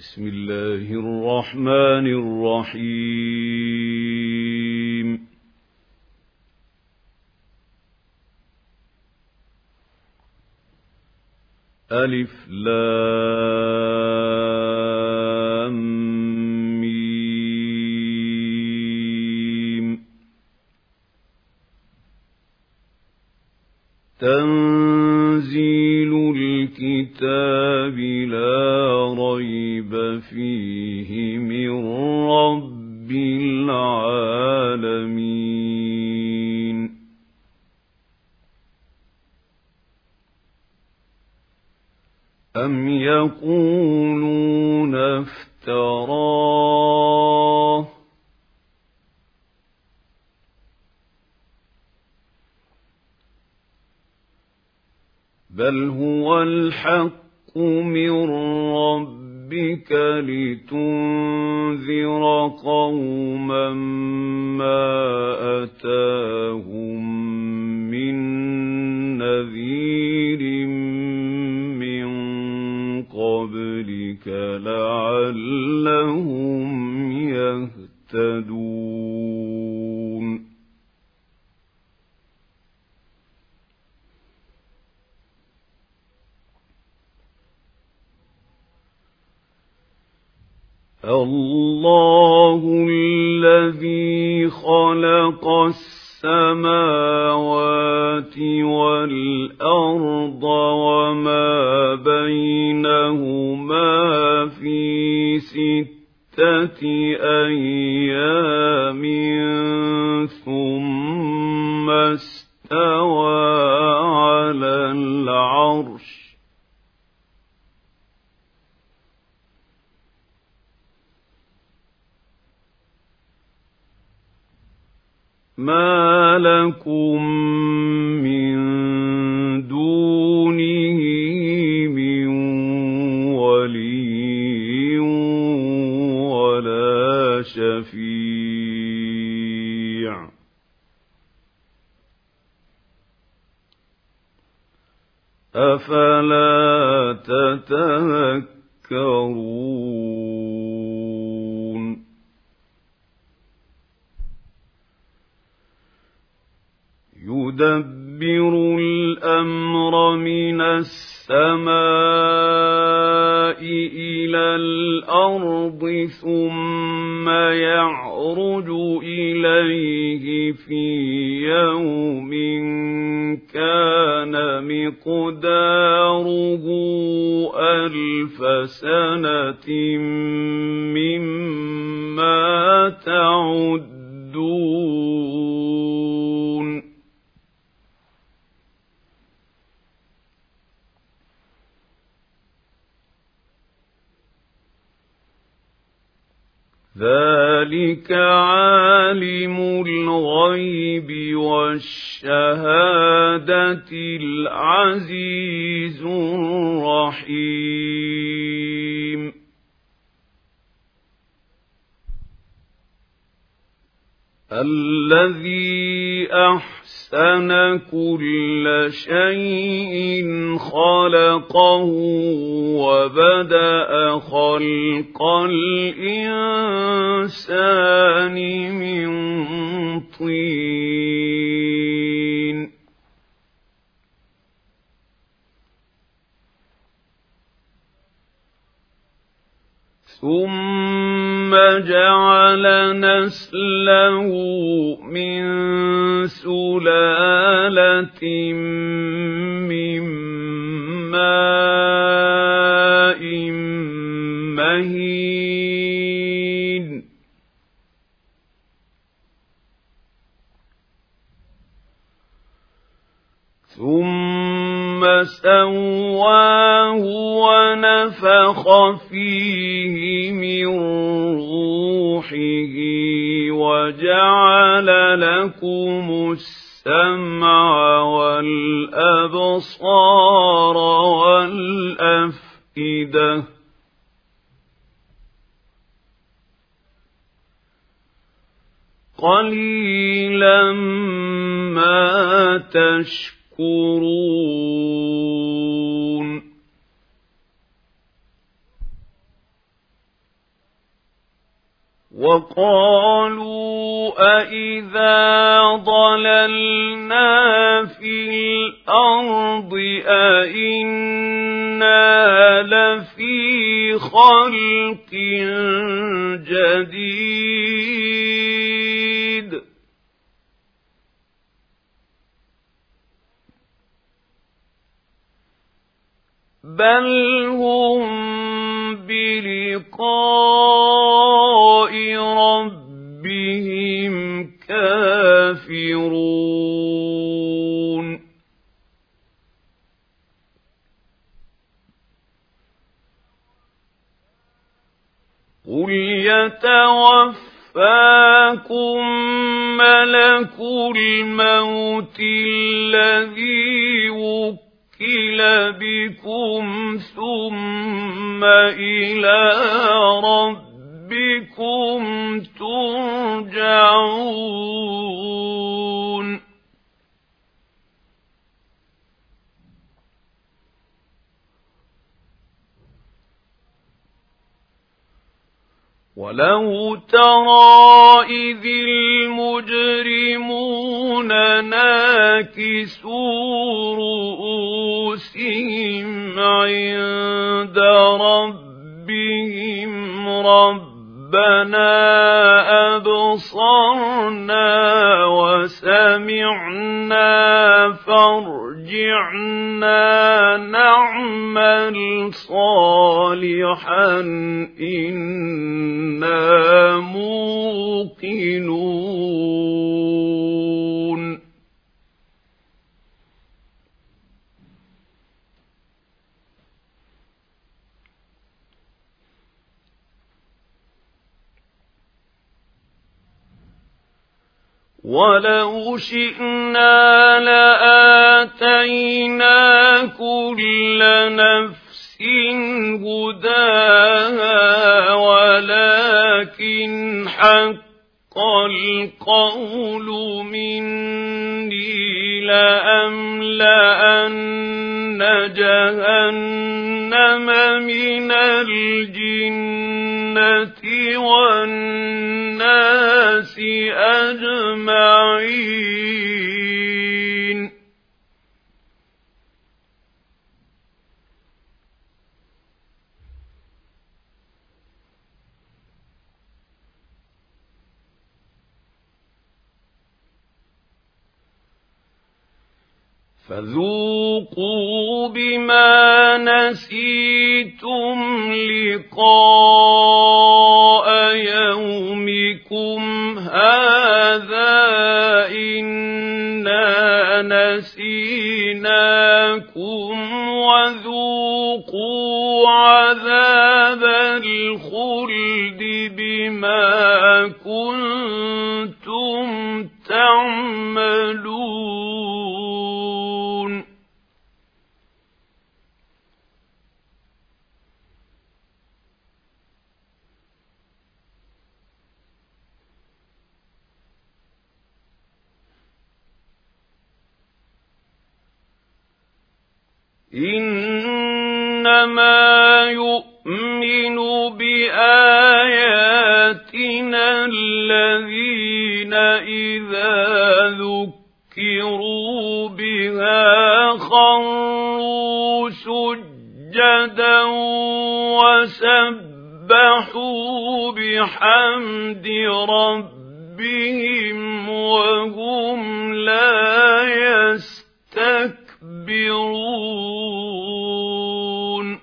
بسم الله الرحمن الرحيم ألف لام ميم تنزيل الكتاب لا ريب فيه من رب العالمين أم يقولون افتراه بل هو الحق من ربك لتنذر قوما ما أتاهم من نذير من قبلك لعلهم يهتدون الله الذي خلق السماوات والأرض وما بينهما في 6 أيام ثم استوى على العرش ما لكم من دونه من ولي ولا شفيع أفلا تتذكرون يدبر الأمر من السماء إلى الأرض ثم يعرج إليه في يوم كان مقداره 1000 سنة مما تعدون ذلك عالم الغيب والشهادة العزيز الرحيم الذي أحسن كل شيء خلقه وبدأ خلق الإنسان من طين ثم جعل نسله من سلالة من ماء مهين ثم سواه ونفخ فيه من روحه وجعل لكم السمع والأبصار والأفئدة قليلا ما تشكرون وقالوا أإذا ضللنا في الأرض أإنا لفي خلق جديد بل هم بلقاء ربهم كافرون قل يتوفاكم ملك الموت الذي وكل بكم ثم إلى ربكم ترجعون ولو ترى إذ المجرمون ناكسوا رؤوسهم عند ربهم ربنا أبصرنا وسمعنا فارجعنا نعمل صالحا إنا موقنون ولو شئنا لآتينا كل نفس هداها ولكن حق القول مني لأملأن جهنم من الجنة والناس أجمعين فذوقوا بما نسيتم لقاء يومكم هذا إنا نسيناكم وذوقوا عذاب الخلد بما كنتم تعملون إنما يؤمن بآياتنا الذين إذا ذكروا بها خروا سجدا وسبحوا بحمد ربهم وهم لا يستكبرون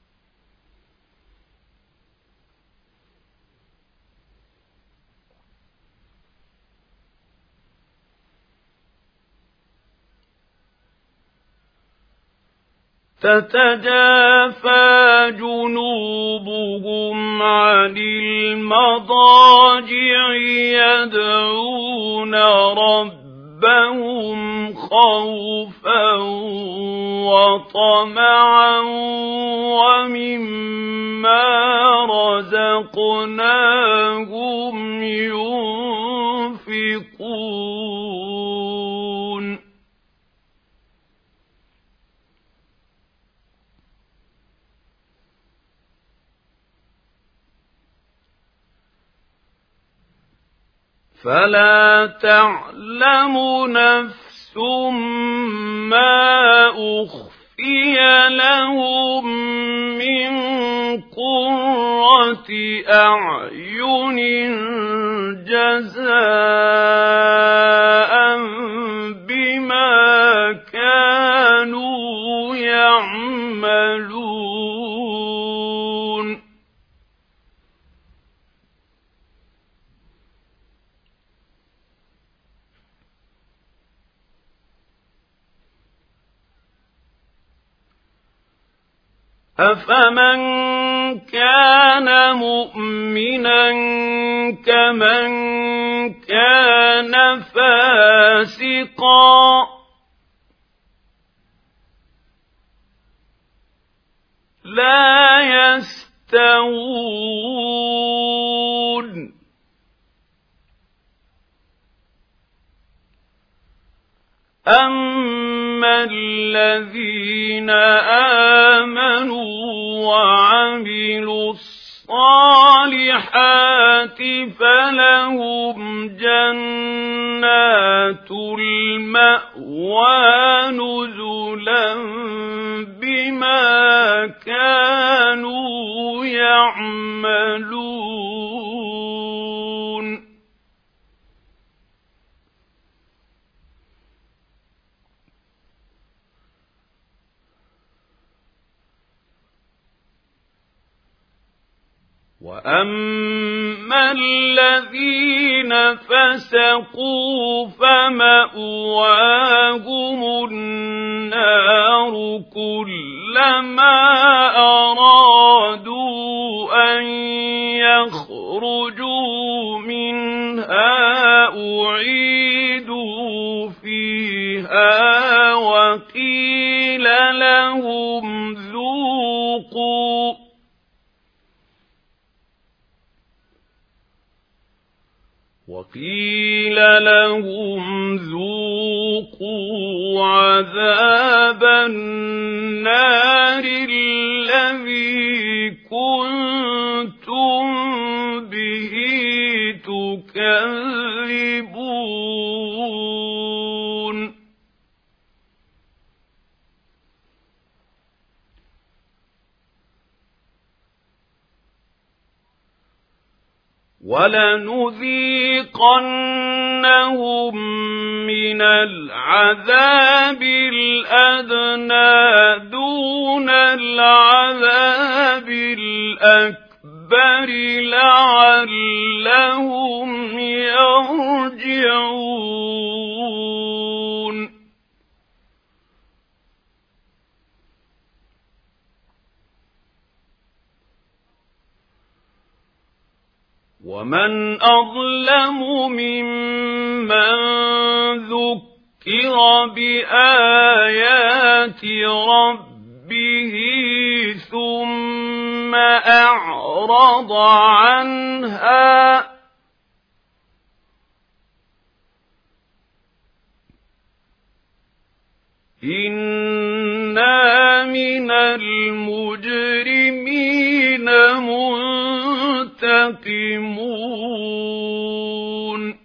تتجافى جنوبهم عن المضاجع يدعون ربهم خوفا وطمعا ومما رزقناهم ينفقون فلا تعلم نفس ما أخفي لهم من قرة أعين جزاء بما كانوا يعملون أفمن كان مؤمنا كمن كان فاسقا لا يستوون أما الذين آمنوا وعملوا الصالحات فلهم جنات المأوى نزلا بما كانوا يعملون وَأَمَّا الَّذِينَ فَسَقُوا فَمَأْوَاهُمُ النَّارُ كُلَّمَا أَرَادُوا أَن يَخْرُجُوا مِنْهَا أُعِيدُوا فِيهَا وَقِيلَ لهم ذوقوا عذاب النار الذي كنتم به تكذبون وَلَنُذِيقَنَّهُم مِّنَ الْعَذَابِ الْأَدْنَىٰ دُونَ الْعَذَابِ الْأَكْبَرِ لَعَلَّهُمْ يَرْجِعُونَ وَمَنْ أَظْلَمُ مِمَّن ذُكِّرَ بِآيَاتِ رَبِّهِ ثُمَّ أَعْرَضَ عَنْهَا إِنَّا مِنَ الْمُجْرِمِينَ منتقمون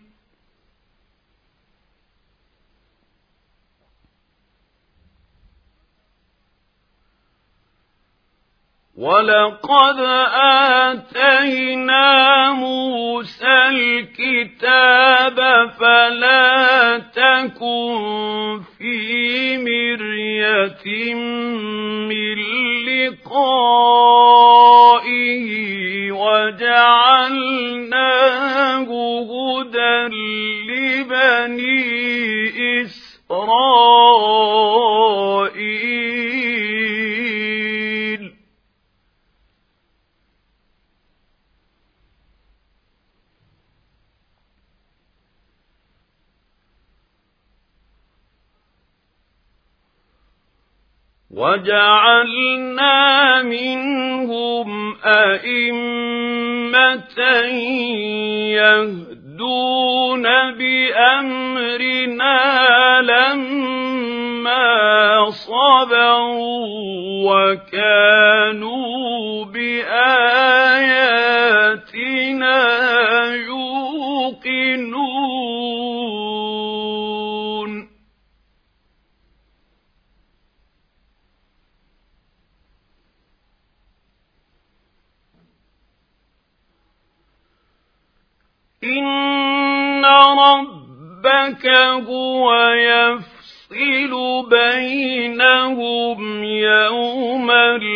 وَلَقَدْ آتَيْنَا مُوسَى الْكِتَابَ فَلَا تَكُن فِي مِرْيَةٍ مِّن لِّقَائِهِ وَجَعَلْنَاهُ هُدًى لِّبَنِي إِسْرَائِيلَ وَجَعَلْنَا مِنْهُمْ أَئِمَّةً يَهْدُونَ بِأَمْرِنَا لَمَّا صَبَرُوا وَكَانُوا بِآيَاتِنَا يُوقِنُونَ إن ربك هو يفصل بينهم يوم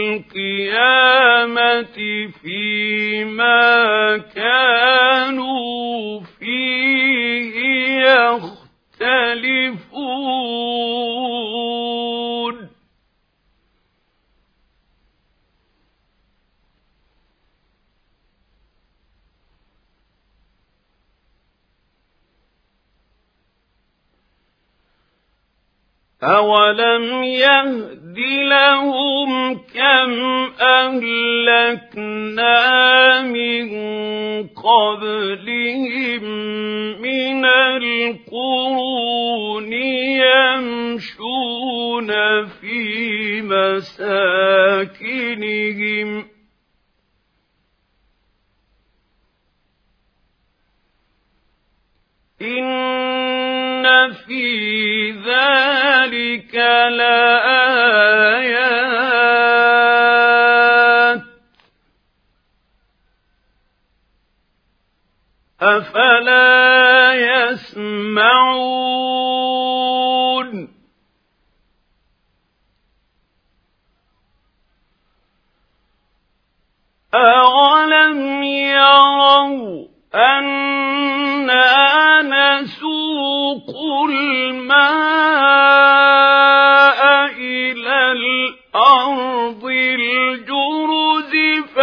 القيامة فيما كانوا فيه يختلفون أولم يهد لهم كم أهلكنا من قبلهم من القرون يمشون في مساكنهم إن في ذلك لآيات أفلا يسمعون أولم يروا أنا نسوق الماء إلى الأرض الجرز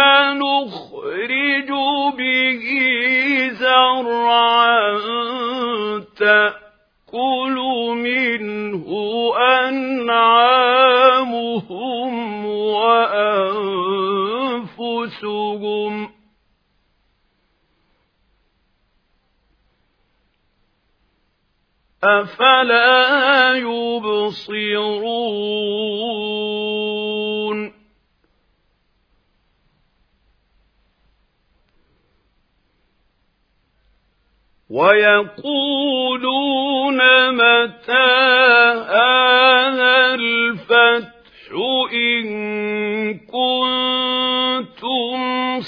فنخرج به زرعا تأكل منه أنعامهم وأنفسهم أفلا يبصرون ويقولون متى هذا الفتح إن كنتم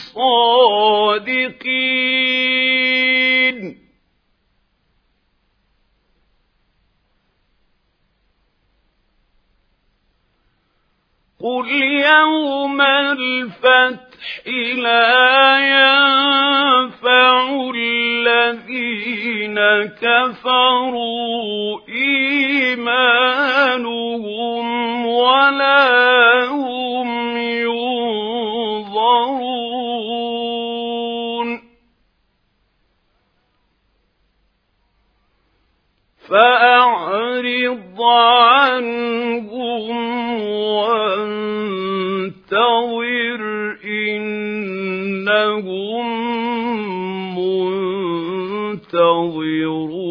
صادقين قل يوم الفتح لا ينفع الذين كفروا إيمانهم ولا هم ينظرون فأعرض عنهم وانتظر إنهم منتظرون